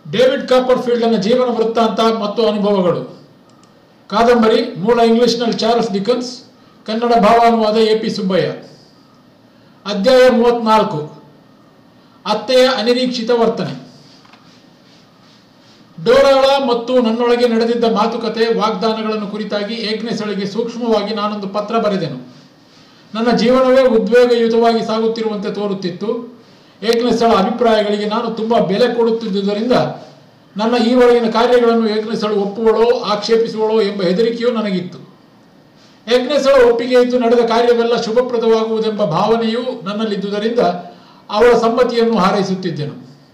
David ಕಾಪರ್ಫೀಲ್ಡ್ನ ಜೀವನ ವೃತ್ತಾಂತ ಮತ್ತು ಅನುಭವಗಳು. ಕಾದಂಬರಿ ಮೂಲ ಇಂಗ್ಲಿಷ್ನಲ್ಲಿ ಚಾರ್ಲ್ಸ್ ಡಿಕನ್ಸ್, ಕನ್ನಡ ಭಾವಾನುವಾದ ಎ.ಪಿ. ಸುಬ್ಬಯ್ಯ. ಅಧ್ಯಾಯ 34. ಅತ್ತೆಯ ಅನಿರೀಕ್ಷಿತ ವರ್ತನೆ. ಡೋರಾಳ ಮತ್ತು ನನ್ನೊಳಗೆ ನಡೆದಿದ್ದ ಮಾತುಕತೆ, ವಾಗ್ದಾನಗಳನ್ನು ಕುರಿತಾಗಿ ಏಗ್ನೆಸಳಿಗೆ ಸೂಕ್ಷ್ಮವಾಗಿ ನಾನೊಂದು ಪತ್ರ ಬರೆದೆನು. ನನ್ನ ಜೀವನವೇ ಉದ್ವೇಗಯುತವಾಗಿ ಸಾಗುತ್ತಿರುವಂತೆ ತೋರುತ್ತಿತ್ತು. ಏಗ್ನೆಸಳ ಅಭಿಪ್ರಾಯಗಳಿಗೆ ನಾನು ತುಂಬ ಬೆಲೆ ಕೊಡುತ್ತಿದ್ದುದರಿಂದ ನನ್ನ ಈವರೆಗಿನ ಕಾರ್ಯಗಳನ್ನು ಏಗ್ನೆಸಳು ಒಪ್ಪುವಳೋ ಆಕ್ಷೇಪಿಸುವಳೋ ಎಂಬ ಹೆದರಿಕೆಯೂ ನನಗಿತ್ತು. ಏಗ್ನೆಸಳ ಒಪ್ಪಿಗೆಯಿದ್ದು ನಡೆದ ಕಾರ್ಯವೆಲ್ಲ ಶುಭಪ್ರದವಾಗುವುದೆಂಬ ಭಾವನೆಯೂ ನನ್ನಲ್ಲಿದ್ದುದರಿಂದ ಅವಳ ಸಮ್ಮತಿಯನ್ನು ಹಾರೈಸುತ್ತಿದ್ದೆನು.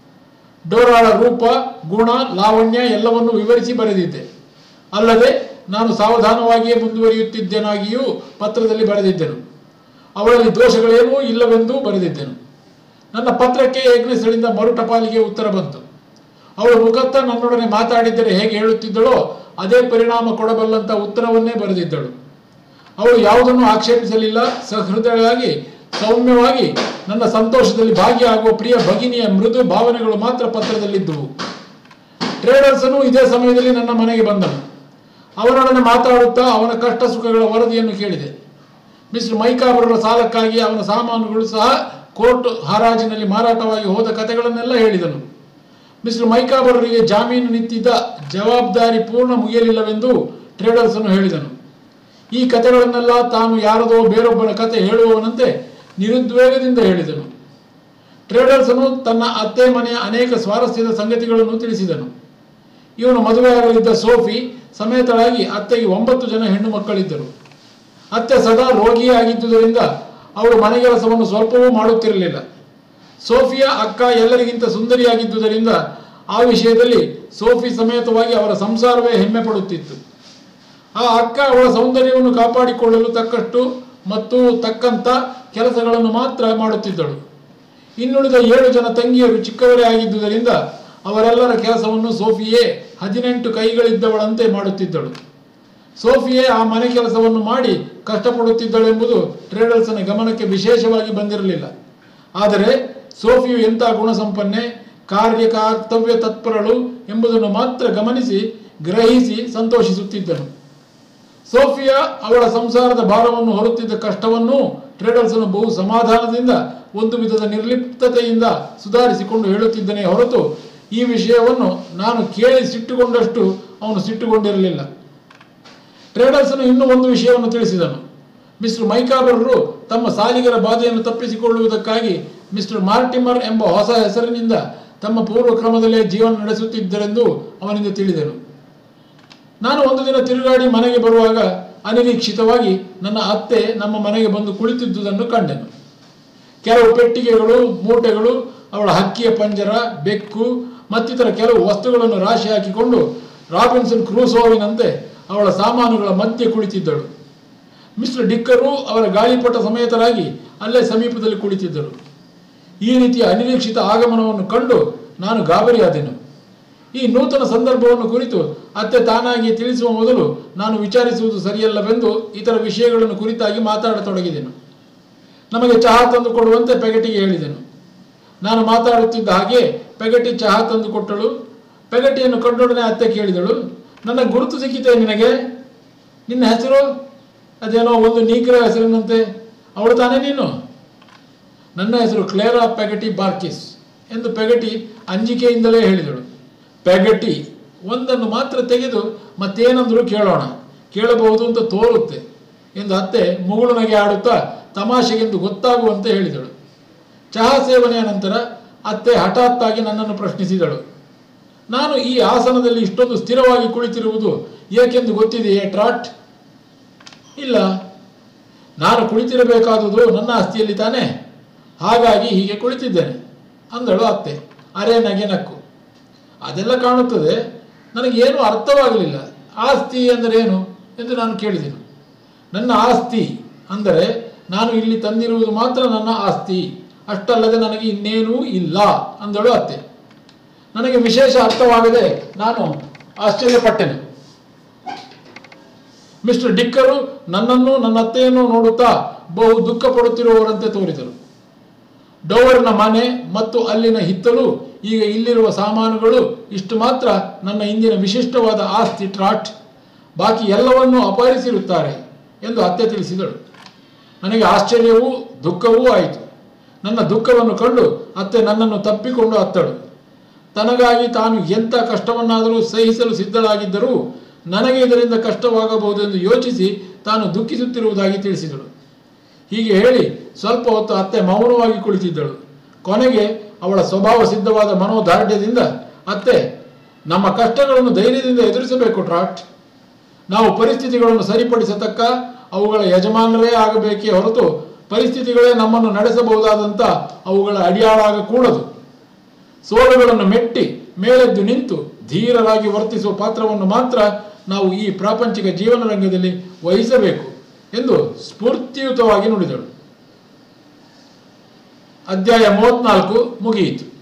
ಡೋರಾಳ ರೂಪ, ಗುಣ, ಲಾವಣ್ಯ ಎಲ್ಲವನ್ನೂ ವಿವರಿಸಿ ಬರೆದಿದ್ದೆ. ಅಲ್ಲದೆ ನಾನು ಸಾವಧಾನವಾಗಿಯೇ ಮುಂದುವರಿಯುತ್ತಿದ್ದೆನಾಗಿಯೂ ಪತ್ರದಲ್ಲಿ ಬರೆದಿದ್ದೆನು. ಅವಳಲ್ಲಿ ದೋಷಗಳೇನೂ ಇಲ್ಲವೆಂದೂ ಬರೆದಿದ್ದೆನು. ನನ್ನ ಪತ್ರಕ್ಕೆ ಏಗ್ನೆಸಳಿಂದ ಮರುಟಪಾಲಿಗೆ ಉತ್ತರ ಬಂತು. ಅವಳು ಮುಖತ್ತ ನನ್ನೊಡನೆ ಮಾತಾಡಿದ್ದರೆ ಹೇಗೆ ಹೇಳುತ್ತಿದ್ದಳೋ ಅದೇ ಪರಿಣಾಮ ಕೊಡಬಲ್ಲಂಥ ಉತ್ತರವನ್ನೇ ಬರೆದಿದ್ದಳು. ಅವಳು ಯಾವುದನ್ನು ಆಕ್ಷೇಪಿಸಲಿಲ್ಲ. ಸಹೃದಯವಾಗಿ ಸೌಮ್ಯವಾಗಿ ನನ್ನ ಸಂತೋಷದಲ್ಲಿ ಭಾಗಿಯಾಗುವ ಪ್ರಿಯ ಭಗಿನಿಯ ಮೃದು ಭಾವನೆಗಳು ಮಾತ್ರ ಪತ್ರದಲ್ಲಿದ್ದುವು. ಟ್ರೇಡರ್ಸನು ಇದೇ ಸಮಯದಲ್ಲಿ ನನ್ನ ಮನೆಗೆ ಬಂದನು. ಅವನೊಡನೆ ಮಾತಾಡುತ್ತಾ ಅವನ ಕಷ್ಟ ಸುಖಗಳ ವರದಿಯನ್ನು ಕೇಳಿದೆ. ಮಿಸ್ಟರ್ ಮೈಕಾಬರರ ಸಾಲಕ್ಕಾಗಿ ಅವನ ಸಾಮಾನುಗಳು ಸಹ ಕೋರ್ಟ್ ಹರಾಜಿನಲ್ಲಿ ಮಾರಾಟವಾಗಿ ಹೋದ ಕಥೆಗಳನ್ನೆಲ್ಲ ಹೇಳಿದನು. ಮಿಸ್ಟರ್ ಮೈಕಾಬರರಿಗೆ ಜಾಮೀನು ನಿಂತಿದ್ದ ಜವಾಬ್ದಾರಿ ಪೂರ್ಣ ಮುಗಿಯಲಿಲ್ಲವೆಂದು ಟ್ರೇಡರ್ಸನು ಹೇಳಿದನು. ಈ ಕಥೆಗಳನ್ನೆಲ್ಲ ತಾನು ಯಾರದೋ ಬೇರೊಬ್ಬರ ಕತೆ ಹೇಳುವವನಂತೆ ನಿರುದ್ವೇಗದಿಂದ ಹೇಳಿದನು. ಟ್ರೇಡರ್ಸನು ತನ್ನ ಅತ್ತೆ ಮನೆಯ ಅನೇಕ ಸ್ವಾರಸ್ಯದ ಸಂಗತಿಗಳನ್ನು ತಿಳಿಸಿದನು. ಇವನು ಮದುವೆಯಾಗಲಿದ್ದ ಸೋಫಿ ಸಮೇತಳಾಗಿ ಅತ್ತೆಗೆ 9 ಜನ ಹೆಣ್ಣು ಮಕ್ಕಳಿದ್ದರು. ಅತ್ತೆ ಸದಾ ರೋಗಿಯೇ ಆಗಿದ್ದುದರಿಂದ ಅವರು ಮನೆಗೆಲಸವನ್ನು ಸ್ವಲ್ಪವೂ ಮಾಡುತ್ತಿರಲಿಲ್ಲ. ಸೋಫಿಯಾ ಅಕ್ಕ ಎಲ್ಲರಿಗಿಂತ ಸುಂದರಿಯಾಗಿದ್ದುದರಿಂದ ಆ ವಿಷಯದಲ್ಲಿ ಸೋಫಿ ಸಮೇತವಾಗಿ ಅವರ ಸಂಸಾರವೇ ಹೆಮ್ಮೆ ಪಡುತ್ತಿತ್ತು. ಆ ಅಕ್ಕ ಅವಳ ಸೌಂದರ್ಯವನ್ನು ಕಾಪಾಡಿಕೊಳ್ಳಲು ತಕ್ಕಷ್ಟು ಮತ್ತು ತಕ್ಕಂಥ ಕೆಲಸಗಳನ್ನು ಮಾತ್ರ ಮಾಡುತ್ತಿದ್ದಳು. ಇನ್ನುಳಿದ 7 ಜನ ತಂಗಿಯರು ಚಿಕ್ಕವರೇ ಆಗಿದ್ದುದರಿಂದ ಅವರೆಲ್ಲರ ಕೆಲಸವನ್ನು ಸೋಫಿಯೇ 18 ಕೈಗಳಿದ್ದವಳಂತೆ ಮಾಡುತ್ತಿದ್ದಳು. ಸೋಫಿಯೇ ಆ ಮನೆ ಕೆಲಸವನ್ನು ಮಾಡಿ ಕಷ್ಟಪಡುತ್ತಿದ್ದಳೆಂಬುದು ಟ್ರೇಡರ್ಸನ ಗಮನಕ್ಕೆ ವಿಶೇಷವಾಗಿ ಬಂದಿರಲಿಲ್ಲ. ಆದರೆ ಸೋಫಿಯು ಎಂಥ ಗುಣಸಂಪನ್ನೆ, ಕರ್ತವ್ಯ ತತ್ಪರಳು ಎಂಬುದನ್ನು ಮಾತ್ರ ಗಮನಿಸಿ ಗ್ರಹಿಸಿ ಸಂತೋಷಿಸುತ್ತಿದ್ದನು. ಸೋಫಿಯಾ ಅವಳ ಸಂಸಾರದ ಭಾರವನ್ನು ಹೊರುತ್ತಿದ್ದ ಕಷ್ಟವನ್ನೂ ಟ್ರೇಡರ್ಸನು ಬಹು ಸಮಾಧಾನದಿಂದ ಒಂದು ವಿಧದ ನಿರ್ಲಿಪ್ತತೆಯಿಂದ ಸುಧಾರಿಸಿಕೊಂಡು ಹೇಳುತ್ತಿದ್ದನೇ ಹೊರತು ಈ ವಿಷಯವನ್ನು ನಾನು ಕೇಳಿ ಸಿಟ್ಟುಕೊಂಡಷ್ಟು ಅವನು ಸಿಟ್ಟುಕೊಂಡಿರಲಿಲ್ಲ. ಟ್ರೇಡರ್ಸನು ಇನ್ನೂ ಒಂದು ವಿಷಯವನ್ನು ತಿಳಿಸಿದನು. ಮಿಸ್ಟರ್ ಮೈಕಾಬರರು ತಮ್ಮ ಸಾಲಿಗರ ಬಾಧೆಯನ್ನು ತಪ್ಪಿಸಿಕೊಳ್ಳುವುದಕ್ಕಾಗಿ ಮಿಸ್ಟರ್ ಮಾರ್ಟಿಮರ್ ಎಂಬ ಹೊಸ ಹೆಸರಿನಿಂದ ತಮ್ಮ ಪೂರ್ವಕ್ರಮದಲ್ಲೇ ಜೀವನ ನಡೆಸುತ್ತಿದ್ದರೆಂದು ಅವನಿಂದ ತಿಳಿದನು. ನಾನು ಒಂದು ದಿನ ತಿರುಗಾಡಿ ಮನೆಗೆ ಬರುವಾಗ ಅನಿರೀಕ್ಷಿತವಾಗಿ ನನ್ನ ಅತ್ತೆ ನಮ್ಮ ಮನೆಗೆ ಬಂದು ಕುಳಿತಿದ್ದುದನ್ನು ಕಂಡೆನು. ಕೆಲವು ಪೆಟ್ಟಿಗೆಗಳು, ಮೂಟೆಗಳು, ಅವಳ ಹಕ್ಕಿಯ ಪಂಜರ, ಬೆಕ್ಕು ಮತ್ತಿತರ ಕೆಲವು ವಸ್ತುಗಳನ್ನು ರಾಶಿ ಹಾಕಿಕೊಂಡು ರಾಬಿನ್ಸನ್ ಕ್ರೂಸೋವಿನಂತೆ ಅವಳ ಸಾಮಾನುಗಳ ಮಧ್ಯೆ ಕುಳಿತಿದ್ದಳು. ಮಿಸ್ಟರ್ ಡಿಕ್ಕರು ಅವರ ಗಾಳಿಪಟ ಸಮೇತರಾಗಿ ಅಲ್ಲೇ ಸಮೀಪದಲ್ಲಿ ಕುಳಿತಿದ್ದರು. ಈ ರೀತಿಯ ಅನಿರೀಕ್ಷಿತ ಆಗಮನವನ್ನು ಕಂಡು ನಾನು ಗಾಬರಿಯಾದೆನು. ಈ ನೂತನ ಸಂದರ್ಭವನ್ನು ಕುರಿತು ಅತ್ತೆ ತಾನಾಗಿ ತಿಳಿಸುವ ಮೊದಲು ನಾನು ವಿಚಾರಿಸುವುದು ಸರಿಯಲ್ಲವೆಂದು ಇತರ ವಿಷಯಗಳನ್ನು ಕುರಿತಾಗಿ ಮಾತಾಡತೊಡಗಿದೆನು. ನಮಗೆ ಚಹಾ ತಂದು ಕೊಡುವಂತೆ ಪೆಗಟಿಗೆ ಹೇಳಿದೆನು. ನಾನು ಮಾತಾಡುತ್ತಿದ್ದ ಹಾಗೆ ಪೆಗಟಿ ಚಹಾ ತಂದು ಕೊಟ್ಟಳು. ಪೆಗಟಿಯನ್ನು ಕಂಡೊಡನೆ ಅತ್ತೆ ಕೇಳಿದಳು, ನನ್ನ ಗುರುತು ಸಿಕ್ಕಿತೆ ನಿನಗೆ? ನಿನ್ನ ಹೆಸರು ಅದೇನೋ ಒಂದು ನೀಗ್ರ ಹೆಸರಿನಂತೆ, ಅವಳು ತಾನೇ ನೀನು? ನನ್ನ ಹೆಸರು ಕ್ಲೇರಾ ಪೆಗಟಿ ಬಾರ್ಕಿಸ್ ಎಂದು ಪೆಗಟಿ ಅಂಜಿಕೆಯಿಂದಲೇ ಹೇಳಿದಳು. ಪೆಗಟಿ ಒಂದನ್ನು ಮಾತ್ರ ತೆಗೆದು ಮತ್ತೇನಂದರೂ ಕೇಳಬಹುದು ಅಂತ ತೋರುತ್ತೆ ಎಂದು ಅತ್ತೆ ಮುಗುಳು ನಗೆ ಆಡುತ್ತಾ ತಮಾಷೆಗೆಂದು ಗೊತ್ತಾಗುವಂತೆ ಹೇಳಿದಳು. ಚಹಾ ಸೇವನೆಯ ನಂತರ ಅತ್ತೆ ಹಠಾತ್ತಾಗಿ ನನ್ನನ್ನು ಪ್ರಶ್ನಿಸಿದಳು. ನಾನು ಈ ಆಸನದಲ್ಲಿ ಇಷ್ಟೊಂದು ಸ್ಥಿರವಾಗಿ ಕುಳಿತಿರುವುದು ಏಕೆಂದು ಗೊತ್ತಿದೆಯೇ ಟ್ರಾಟ್? ಇಲ್ಲ, ನಾನು ಕುಳಿತಿರಬೇಕಾದುದು ನನ್ನ ಆಸ್ತಿಯಲ್ಲಿ ತಾನೇ, ಹಾಗಾಗಿ ಹೀಗೆ ಕುಳಿತಿದ್ದೇನೆ ಅಂದಳು ಅತ್ತೆ ಅರೆ ನಗೆ ನಕ್ಕು. ಅದೆಲ್ಲ ಕಾಣುತ್ತದೆ, ನನಗೇನು ಅರ್ಥವಾಗಲಿಲ್ಲ. ಆಸ್ತಿ ಎಂದರೇನು ಎಂದು ನಾನು ಕೇಳಿದೆನು. ನನ್ನ ಆಸ್ತಿ ಅಂದರೆ ನಾನು ಇಲ್ಲಿ ತಂದಿರುವುದು ಮಾತ್ರ ನನ್ನ ಆಸ್ತಿ, ಅಷ್ಟಲ್ಲದೆ ನನಗೆ ಇನ್ನೇನೂ ಇಲ್ಲ ಅಂದಳು ಅತ್ತೆ. ನನಗೆ ವಿಶೇಷ ಅರ್ಥವಾಗದೆ ನಾನು ಆಶ್ಚರ್ಯಪಟ್ಟೆನು. ಮಿಸ್ಟರ್ ಡಿಕ್ಕರು ನನ್ನನ್ನು ನನ್ನ ಅತ್ತೆಯನ್ನು ನೋಡುತ್ತಾ ಬಹು ದುಃಖ ಪಡುತ್ತಿರುವವರಂತೆ ತೋರಿದರು. ಡೋವರ್ನ ಮನೆ ಮತ್ತು ಅಲ್ಲಿನ ಹಿತ್ತಲು, ಈಗ ಇಲ್ಲಿರುವ ಸಾಮಾನುಗಳು ಇಷ್ಟು ಮಾತ್ರ ನನ್ನ ಇಂದಿನ ವಿಶಿಷ್ಟವಾದ ಆಸ್ತಿ ಟ್ರಾಟ್. ಬಾಕಿ ಎಲ್ಲವನ್ನೂ ಅಪಹರಿಸಿರುತ್ತಾರೆ ಎಂದು ಅತ್ತೆ ತಿಳಿಸಿದಳು. ನನಗೆ ಆಶ್ಚರ್ಯವೂ ದುಃಖವೂ ಆಯಿತು. ನನ್ನ ದುಃಖವನ್ನು ಕಂಡು ಅತ್ತೆ ನನ್ನನ್ನು ತಪ್ಪಿಕೊಂಡು ಅತ್ತಳು. ತನಗಾಗಿ ತಾನು ಎಂಥ ಕಷ್ಟವನ್ನಾದರೂ ಸಹಿಸಲು ಸಿದ್ಧಳಾಗಿದ್ದರೂ ನನಗೆ ಇದರಿಂದ ಕಷ್ಟವಾಗಬಹುದೆಂದು ಯೋಚಿಸಿ ತಾನು ದುಃಖಿಸುತ್ತಿರುವುದಾಗಿ ತಿಳಿಸಿದಳು. ಹೀಗೆ ಹೇಳಿ ಸ್ವಲ್ಪ ಹೊತ್ತು ಅತ್ತೆ ಮೌನವಾಗಿ ಕುಳಿತಿದ್ದಳು. ಕೊನೆಗೆ ಅವಳ ಸ್ವಭಾವ ಸಿದ್ಧವಾದ ಮನೋದಾರ್ಢ್ಯದಿಂದ, ಅತ್ತೆ, ನಮ್ಮ ಕಷ್ಟಗಳನ್ನು ಧೈರ್ಯದಿಂದ ಎದುರಿಸಬೇಕು ಟ್ರಾಟ್. ನಾವು ಪರಿಸ್ಥಿತಿಗಳನ್ನು ಸರಿಪಡಿಸತಕ್ಕ ಅವುಗಳ ಯಜಮಾನರೇ ಆಗಬೇಕೇ ಹೊರತು ಪರಿಸ್ಥಿತಿಗಳೇ ನಮ್ಮನ್ನು ನಡೆಸಬಹುದಾದಂಥ ಅವುಗಳ ಅಡಿಯಾಳಾಗಕೂಡದು. ಸೋಲುಗಳನ್ನು ಮೆಟ್ಟಿ ಮೇಲೆದ್ದು ನಿಂತು ಧೀರರಾಗಿ ವರ್ತಿಸುವ ಪಾತ್ರವನ್ನು ಮಾತ್ರ ನಾವು ಈ ಪ್ರಾಪಂಚಿಕ ಜೀವನ ರಂಗದಲ್ಲಿ ವಹಿಸಬೇಕು ಎಂದು ಸ್ಫೂರ್ತಿಯುತವಾಗಿ ನುಡಿದಳು. ಅಧ್ಯಾಯ 34 ಮುಗಿಯಿತು.